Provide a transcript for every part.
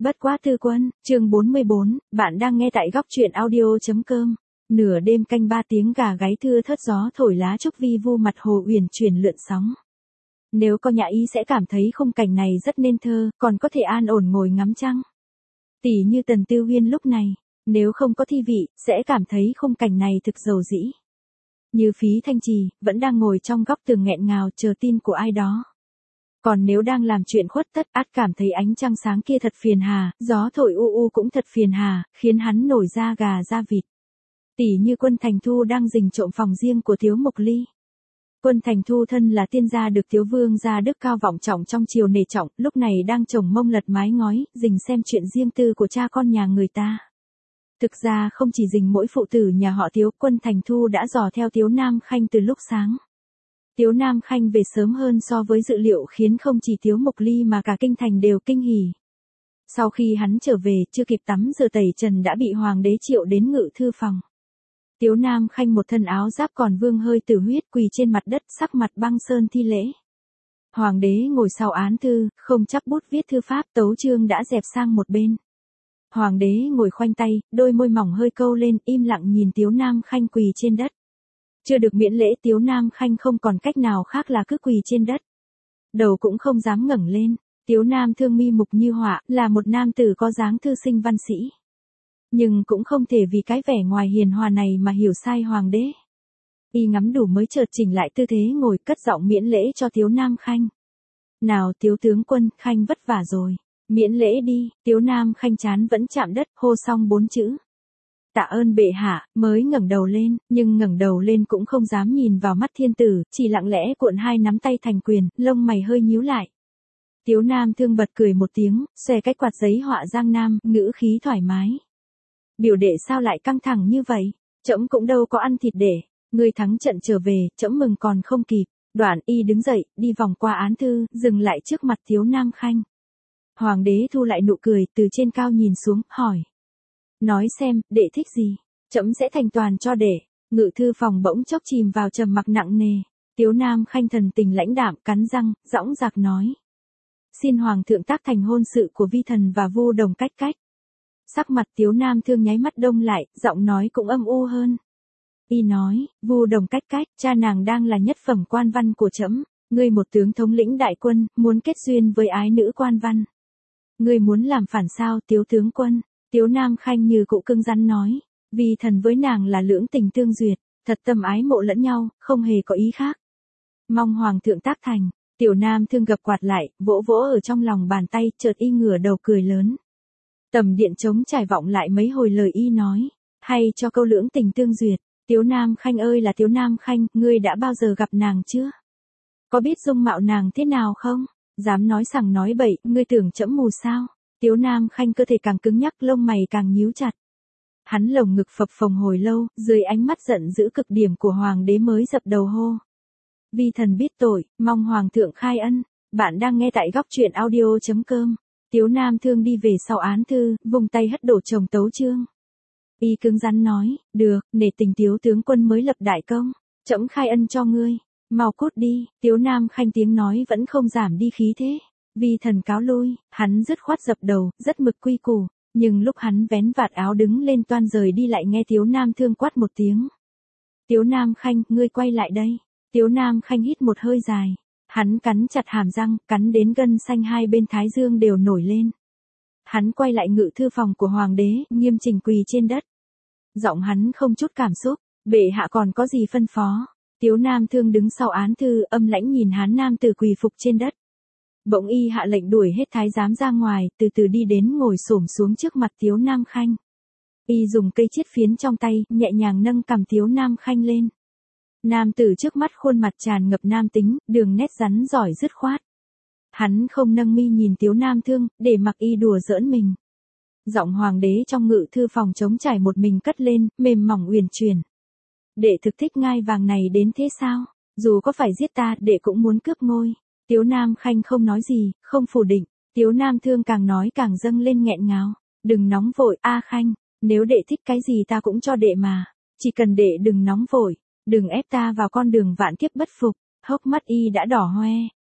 Bất quá tư quân, chương 44, bạn đang nghe tại góc truyện audio.com. Nửa đêm canh 3 tiếng gà gáy thưa thớt gió thổi lá trúc vi vu mặt hồ uyển chuyển lượn sóng. Nếu có nhà ý sẽ cảm thấy khung cảnh này rất nên thơ, còn có thể an ổn ngồi ngắm trăng. Tỉ như Tần Tiêu Huyên lúc này, nếu không có thi vị, sẽ cảm thấy khung cảnh này thực dầu dĩ. Như Phí Thanh Trì, vẫn đang ngồi trong góc tường nghẹn ngào chờ tin của ai đó. Còn nếu đang làm chuyện khuất tất, ắt cảm thấy ánh trăng sáng kia thật phiền hà, gió thổi u u cũng thật phiền hà, khiến hắn nổi da gà da vịt. Tỉ như Quân Thành Thu đang rình trộm phòng riêng của Tiếu Mộc Ly. Quân Thành Thu thân là tiên gia được Tiếu Vương gia đức cao vọng trọng trong triều nể trọng, lúc này đang chồng mông lật mái ngói, rình xem chuyện riêng tư của cha con nhà người ta. Thực ra không chỉ rình mỗi phụ tử nhà họ Tiếu, Quân Thành Thu đã dò theo Tiếu Nam Khanh từ lúc sáng. Tiếu Nam Khanh về sớm hơn so với dự liệu khiến không chỉ Tiếu Mộc Ly mà cả kinh thành đều kinh hỉ. Sau khi hắn trở về, chưa kịp tắm rửa tẩy trần đã bị hoàng đế triệu đến ngự thư phòng. Tiếu Nam Khanh một thân áo giáp còn vương hơi tử huyết quỳ trên mặt đất sắc mặt băng sơn thi lễ. Hoàng đế ngồi sau án thư, không chắp bút viết thư pháp, tấu chương đã dẹp sang một bên. Hoàng đế ngồi khoanh tay, đôi môi mỏng hơi câu lên, im lặng nhìn Tiếu Nam Khanh quỳ trên đất. Chưa được miễn lễ, Tiếu Nam Khanh không còn cách nào khác là cứ quỳ trên đất. Đầu cũng không dám ngẩng lên. Tiếu Nam Thương mi mục như họa, là một nam tử có dáng thư sinh văn sĩ. Nhưng cũng không thể vì cái vẻ ngoài hiền hòa này mà hiểu sai hoàng đế. Y ngắm đủ mới chợt chỉnh lại tư thế ngồi, cất giọng miễn lễ cho Tiếu Nam Khanh. Nào Tiếu tướng quân, Khanh vất vả rồi. Miễn lễ đi. Tiếu Nam Khanh trán vẫn chạm đất, hô xong 4 chữ. Tạ ơn bệ hạ, mới ngẩng đầu lên, nhưng ngẩng đầu lên cũng không dám nhìn vào mắt thiên tử, chỉ lặng lẽ cuộn hai nắm tay thành quyền, lông mày hơi nhíu lại. Tiếu Nam Thương bật cười một tiếng, xòe cái quạt giấy họa Giang Nam, ngữ khí thoải mái. Biểu đệ sao lại căng thẳng như vậy? Trẫm cũng đâu có ăn thịt để. Ngươi thắng trận trở về, trẫm mừng còn không kịp. Đoạn y đứng dậy, đi vòng qua án thư, dừng lại trước mặt Tiếu Nam Khanh. Hoàng đế thu lại nụ cười, từ trên cao nhìn xuống, hỏi. Nói xem, đệ thích gì? Trẫm sẽ thành toàn cho đệ. Ngự thư phòng bỗng chốc chìm vào trầm mặc nặng nề. Tiếu Nam Khanh thần tình lãnh đạm, cắn răng, dõng dạc nói. Xin hoàng thượng tác thành hôn sự của vi thần và Vu Đồng Cách Cách. Sắc mặt Tiếu Nam Thương nháy mắt đông lại, giọng nói cũng âm u hơn. Y nói, Vu Đồng Cách Cách, cha nàng đang là nhất phẩm quan văn của trẫm, ngươi một tướng thống lĩnh đại quân, muốn kết duyên với ái nữ quan văn. Ngươi muốn làm phản sao, Tiếu tướng quân? Tiếu Nam Khanh như cụ cưng rắn nói, vì thần với nàng là lưỡng tình tương duyệt, thật tâm ái mộ lẫn nhau, không hề có ý khác. Mong hoàng thượng tác thành. Tiểu Nam Thương gập quạt lại, vỗ vỗ ở trong lòng bàn tay, chợt y ngửa đầu cười lớn. Tầm điện trống trải vọng lại mấy hồi lời y nói, hay cho câu lưỡng tình tương duyệt. Tiếu Nam Khanh ơi là Tiếu Nam Khanh, ngươi đã bao giờ gặp nàng chưa? Có biết dung mạo nàng thế nào không? Dám nói sằng nói bậy, ngươi tưởng trẫm mù sao? Tiếu Nam Khanh cơ thể càng cứng nhắc, lông mày càng nhíu chặt. Hắn lồng ngực phập phồng hồi lâu, dưới ánh mắt giận dữ cực điểm của hoàng đế mới dập đầu hô. Vi thần biết tội, mong hoàng thượng khai ân. Bạn đang nghe tại góc truyện audio.com. Tiếu Nam Thương đi về sau án thư, vùng tay hất đổ chồng tấu chương. Y cứng rắn nói, được, nể tình Tiếu tướng quân mới lập đại công, trẫm khai ân cho ngươi, mau cút đi. Tiếu Nam Khanh tiếng nói vẫn không giảm đi khí thế. Vi thần cáo lui, hắn dứt khoát dập đầu, rất mực quy củ, nhưng lúc hắn vén vạt áo đứng lên toan rời đi lại nghe Tiếu Nam Thương quát một tiếng. Tiếu Nam Khanh, ngươi quay lại đây. Tiếu Nam Khanh hít một hơi dài. Hắn cắn chặt hàm răng, cắn đến gân xanh hai bên thái dương đều nổi lên. Hắn quay lại ngự thư phòng của hoàng đế, nghiêm chỉnh quỳ trên đất. Giọng hắn không chút cảm xúc, bệ hạ còn có gì phân phó. Tiếu Nam Thương đứng sau án thư, âm lãnh nhìn Hán nam tử quỳ phục trên đất. Bỗng y hạ lệnh đuổi hết thái giám ra ngoài, từ từ đi đến ngồi xổm xuống trước mặt Tiếu Nam Khanh. Y dùng cây chiết phiến trong tay, nhẹ nhàng nâng cằm Tiếu Nam Khanh lên. Nam tử trước mắt khuôn mặt tràn ngập nam tính, đường nét rắn giỏi dứt khoát. Hắn không nâng mi nhìn Tiếu Nam Thương, để mặc y đùa giỡn mình. Giọng hoàng đế trong ngự thư phòng trống trải một mình cất lên, mềm mỏng uyển chuyển. Đệ thực thích ngai vàng này đến thế sao? Dù có phải giết ta, đệ cũng muốn cướp ngôi. Tiếu Nam Khanh không nói gì, không phủ định. Tiếu Nam Thương càng nói càng dâng lên nghẹn ngào. Đừng nóng vội, A Khanh, nếu đệ thích cái gì ta cũng cho đệ mà. Chỉ cần đệ đừng nóng vội. Đừng ép ta vào con đường vạn kiếp bất phục. Hốc mắt y đã đỏ hoe.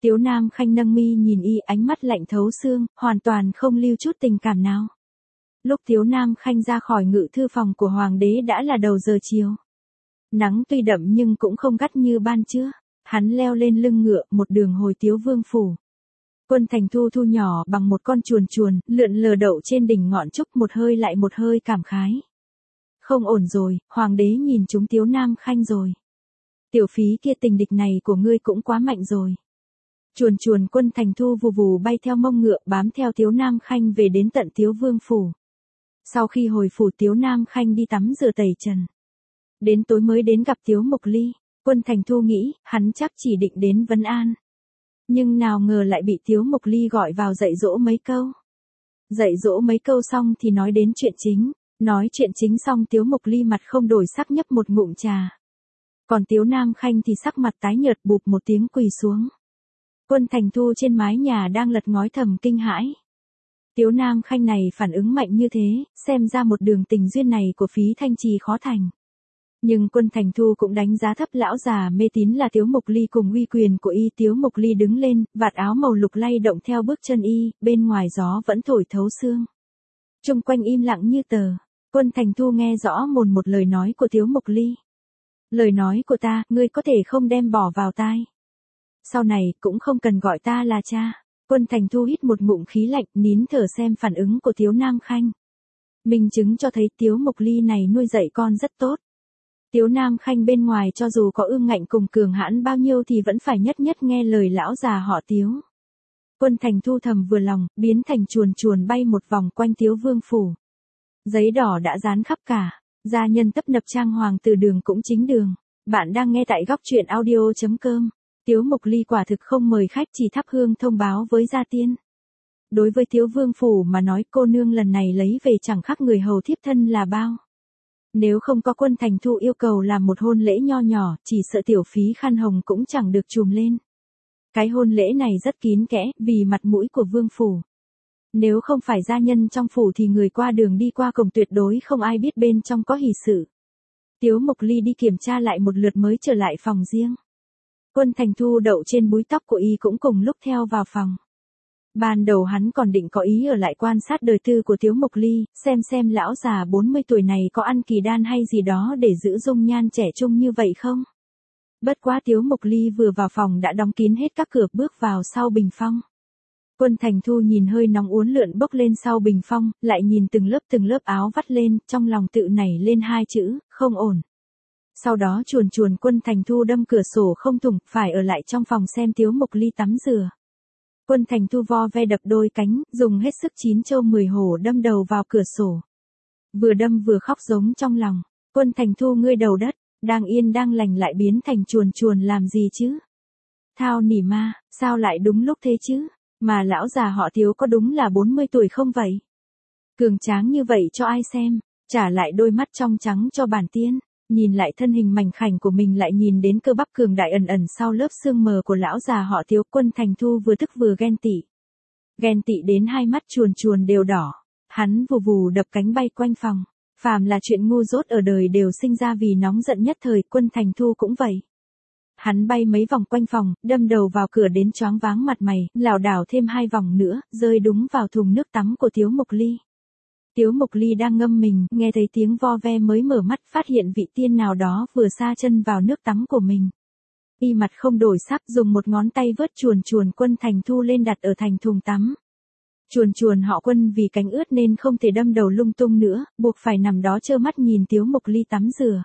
Tiếu Nam Khanh nâng mi nhìn y, ánh mắt lạnh thấu xương, hoàn toàn không lưu chút tình cảm nào. Lúc Tiếu Nam Khanh ra khỏi ngự thư phòng của hoàng đế đã là đầu giờ chiều. Nắng tuy đậm nhưng cũng không gắt như ban trưa. Hắn leo lên lưng ngựa, một đường hồi Tiếu Vương phủ. Quân Thành Thu thu nhỏ bằng một con chuồn chuồn, lượn lờ đậu trên đỉnh ngọn trúc, một hơi lại một hơi cảm khái. Không ổn rồi, hoàng đế nhìn chúng Tiếu Nam Khanh rồi. Tiểu phí kia, tình địch này của ngươi cũng quá mạnh rồi. Chuồn chuồn Quân Thành Thu vù vù bay theo mông ngựa, bám theo Tiếu Nam Khanh về đến tận Tiếu Vương phủ. Sau khi hồi phủ, Tiếu Nam Khanh đi tắm rửa tẩy trần. Đến tối mới đến gặp Tiếu Mộc Ly. Quân Thành Thu nghĩ, hắn chắc chỉ định đến vấn an. Nhưng nào ngờ lại bị Tiếu Mộc Ly gọi vào dạy dỗ mấy câu. Dạy dỗ mấy câu xong thì nói đến chuyện chính. Nói chuyện chính xong Tiếu Mộc Ly mặt không đổi sắc nhấp một ngụm trà. Còn Tiếu Nam Khanh thì sắc mặt tái nhợt, bụp một tiếng quỳ xuống. Quân Thành Thu trên mái nhà đang lật ngói thầm kinh hãi. Tiếu Nam Khanh này phản ứng mạnh như thế, xem ra một đường tình duyên này của Phí Thanh Trì khó thành. Nhưng Quân Thành Thu cũng đánh giá thấp lão già mê tín là Tiếu Mộc Ly cùng uy quyền của y. Tiếu Mộc Ly đứng lên, vạt áo màu lục lay động theo bước chân y, bên ngoài gió vẫn thổi thấu xương. Chung quanh im lặng như tờ. Quân Thành Thu nghe rõ một lời nói của Tiếu Mộc Ly. Lời nói của ta, ngươi có thể không đem bỏ vào tai. Sau này, cũng không cần gọi ta là cha. Quân Thành Thu hít một ngụm khí lạnh, nín thở xem phản ứng của Tiếu Nam Khanh. Minh chứng cho thấy Tiếu Mộc Ly này nuôi dạy con rất tốt. Tiếu Nam Khanh bên ngoài cho dù có ương ngạnh cùng cường hãn bao nhiêu thì vẫn phải nhất nhất nghe lời lão già họ Tiếu. Quân Thành Thu thầm vừa lòng, biến thành chuồn chuồn bay một vòng quanh Tiếu Vương phủ. Giấy đỏ đã dán khắp cả. Gia nhân tấp nập trang hoàng, từ đường cũng chính đường. Bạn đang nghe tại góc truyện audio.com. Tiếu Mộc Ly quả thực không mời khách, chỉ thắp hương thông báo với gia tiên. Đối với Tiếu Vương phủ mà nói, cô nương lần này lấy về chẳng khác người hầu thiếp thân là bao. Nếu không có Quân Thành Thu yêu cầu làm một hôn lễ nho nhỏ, chỉ sợ tiểu phí khăn hồng cũng chẳng được trùm lên. Cái hôn lễ này rất kín kẽ, vì mặt mũi của vương phủ. Nếu không phải gia nhân trong phủ thì người qua đường đi qua cổng tuyệt đối không ai biết bên trong có hỷ sự. Tiếu Mộc Ly đi kiểm tra lại một lượt mới trở lại phòng riêng. Quân Thành Thu đậu trên búi tóc của y cũng cùng lúc theo vào phòng. Ban đầu hắn còn định có ý ở lại quan sát đời tư của Tiếu Mộc Ly, xem lão già 40 tuổi này có ăn kỳ đan hay gì đó để giữ dung nhan trẻ trung như vậy không. Bất quá Tiếu Mộc Ly vừa vào phòng đã đóng kín hết các cửa, bước vào sau bình phong. Quân Thành Thu nhìn hơi nóng uốn lượn bốc lên sau bình phong, lại nhìn từng lớp áo vắt lên, trong lòng tự nảy lên hai chữ, không ổn. Sau đó chuồn chuồn Quân Thành Thu đâm cửa sổ không thủng, phải ở lại trong phòng xem Tiếu Mộc Ly tắm rửa. Quân Thành Thu vo ve đập đôi cánh, dùng hết sức 9 châu 10 hổ đâm đầu vào cửa sổ. Vừa đâm vừa khóc giống trong lòng. Quân Thành Thu, ngươi đầu đất, đang yên đang lành lại biến thành chuồn chuồn làm gì chứ? Thao nỉ ma, sao lại đúng lúc thế chứ? Mà lão già họ Tiếu có đúng là 40 tuổi không vậy? Cường tráng như vậy cho ai xem? Trả lại đôi mắt trong trắng cho bản tiên. Nhìn lại thân hình mảnh khảnh của mình, lại nhìn đến cơ bắp cường đại ẩn sau lớp xương mờ của lão già họ Tiếu. Quân Thành Thu vừa tức vừa ghen tị. Ghen tị đến hai mắt chuồn chuồn đều đỏ. Hắn vù vù đập cánh bay quanh phòng. Phàm là chuyện ngu dốt ở đời đều sinh ra vì nóng giận nhất thời, Quân Thành Thu cũng vậy. Hắn bay mấy vòng quanh phòng, đâm đầu vào cửa đến choáng váng mặt mày, lảo đảo thêm 2 vòng nữa, rơi đúng vào thùng nước tắm của Tiếu Mộc Ly. Tiếu Mộc Ly đang ngâm mình, nghe thấy tiếng vo ve mới mở mắt, phát hiện vị tiên nào đó vừa sa chân vào nước tắm của mình. Y mặt không đổi sắc, dùng một ngón tay vớt chuồn chuồn Quân Thành Thu lên đặt ở thành thùng tắm. Chuồn chuồn họ Quân vì cánh ướt nên không thể đâm đầu lung tung nữa, buộc phải nằm đó trơ mắt nhìn Tiếu Mộc Ly tắm rửa.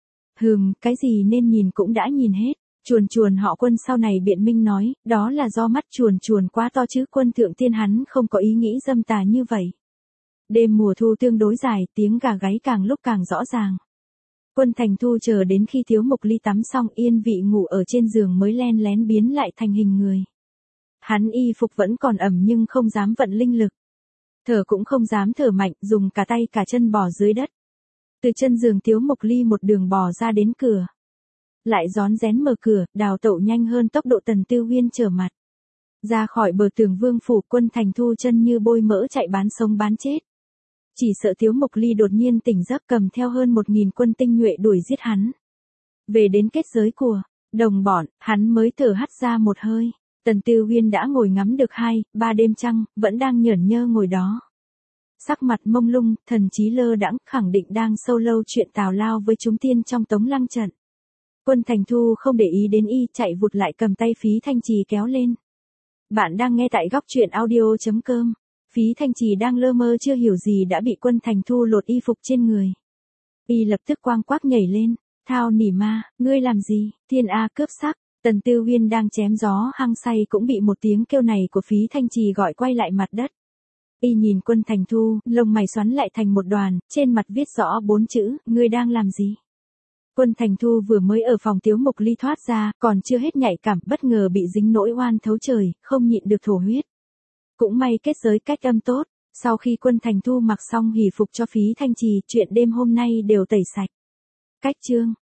Cái gì nên nhìn cũng đã nhìn hết. Chuồn chuồn họ Quân sau này biện minh nói, đó là do mắt chuồn chuồn quá to chứ Quân thượng tiên hắn không có ý nghĩ dâm tà như vậy. Đêm mùa thu tương đối dài, tiếng gà gáy càng lúc càng rõ ràng. Quân Thành Thu chờ đến khi Tiếu Mộc Ly tắm xong yên vị ngủ ở trên giường mới len lén biến lại thành hình người. Hắn y phục vẫn còn ẩm nhưng không dám vận linh lực. Thở cũng không dám thở mạnh, dùng cả tay cả chân bò dưới đất. Từ chân giường Tiếu Mộc Ly một đường bò ra đến cửa. Lại rón rén mở cửa, đào tẩu nhanh hơn tốc độ Tần Tư Uyên trở mặt. Ra khỏi bờ tường vương phủ, Quân Thành Thu chân như bôi mỡ chạy bán sống bán chết. Chỉ sợ Tiếu Mộc Ly đột nhiên tỉnh giấc cầm theo hơn 1000 quân tinh nhuệ đuổi giết hắn. Về đến kết giới của đồng bọn, hắn mới thở hắt ra một hơi. Tần Tư Uyên đã ngồi ngắm được 2-3 đêm trăng, vẫn đang nhởn nhơ ngồi đó. Sắc mặt mông lung, thần trí lơ đãng, khẳng định đang sâu lâu chuyện tào lao với chúng tiên trong Tống Lăng trận. Quân Thành Thu không để ý đến y, chạy vụt lại cầm tay Phí Thanh Trì kéo lên. Bạn đang nghe tại góc truyện audio.com. Phí Thanh Trì đang lơ mơ chưa hiểu gì đã bị Quân Thành Thu lột y phục trên người. Y lập tức quang quác nhảy lên, thao nỉ ma, ngươi làm gì, thiên A cướp sắc. Tần Tư Uyên đang chém gió hăng say cũng bị một tiếng kêu này của Phí Thanh Trì gọi quay lại mặt đất. Y nhìn Quân Thành Thu, lông mày xoắn lại thành một đoàn, trên mặt viết rõ 4 chữ, ngươi đang làm gì? Quân Thành Thu vừa mới ở phòng Tiếu Mục Ly thoát ra, còn chưa hết nhạy cảm, bất ngờ bị dính nỗi oan thấu trời, không nhịn được thổ huyết. Cũng may kết giới cách âm tốt, sau khi Quân Thành Thu mặc xong hỉ phục cho Phí Thanh Trì, chuyện đêm hôm nay đều tẩy sạch. Cách chương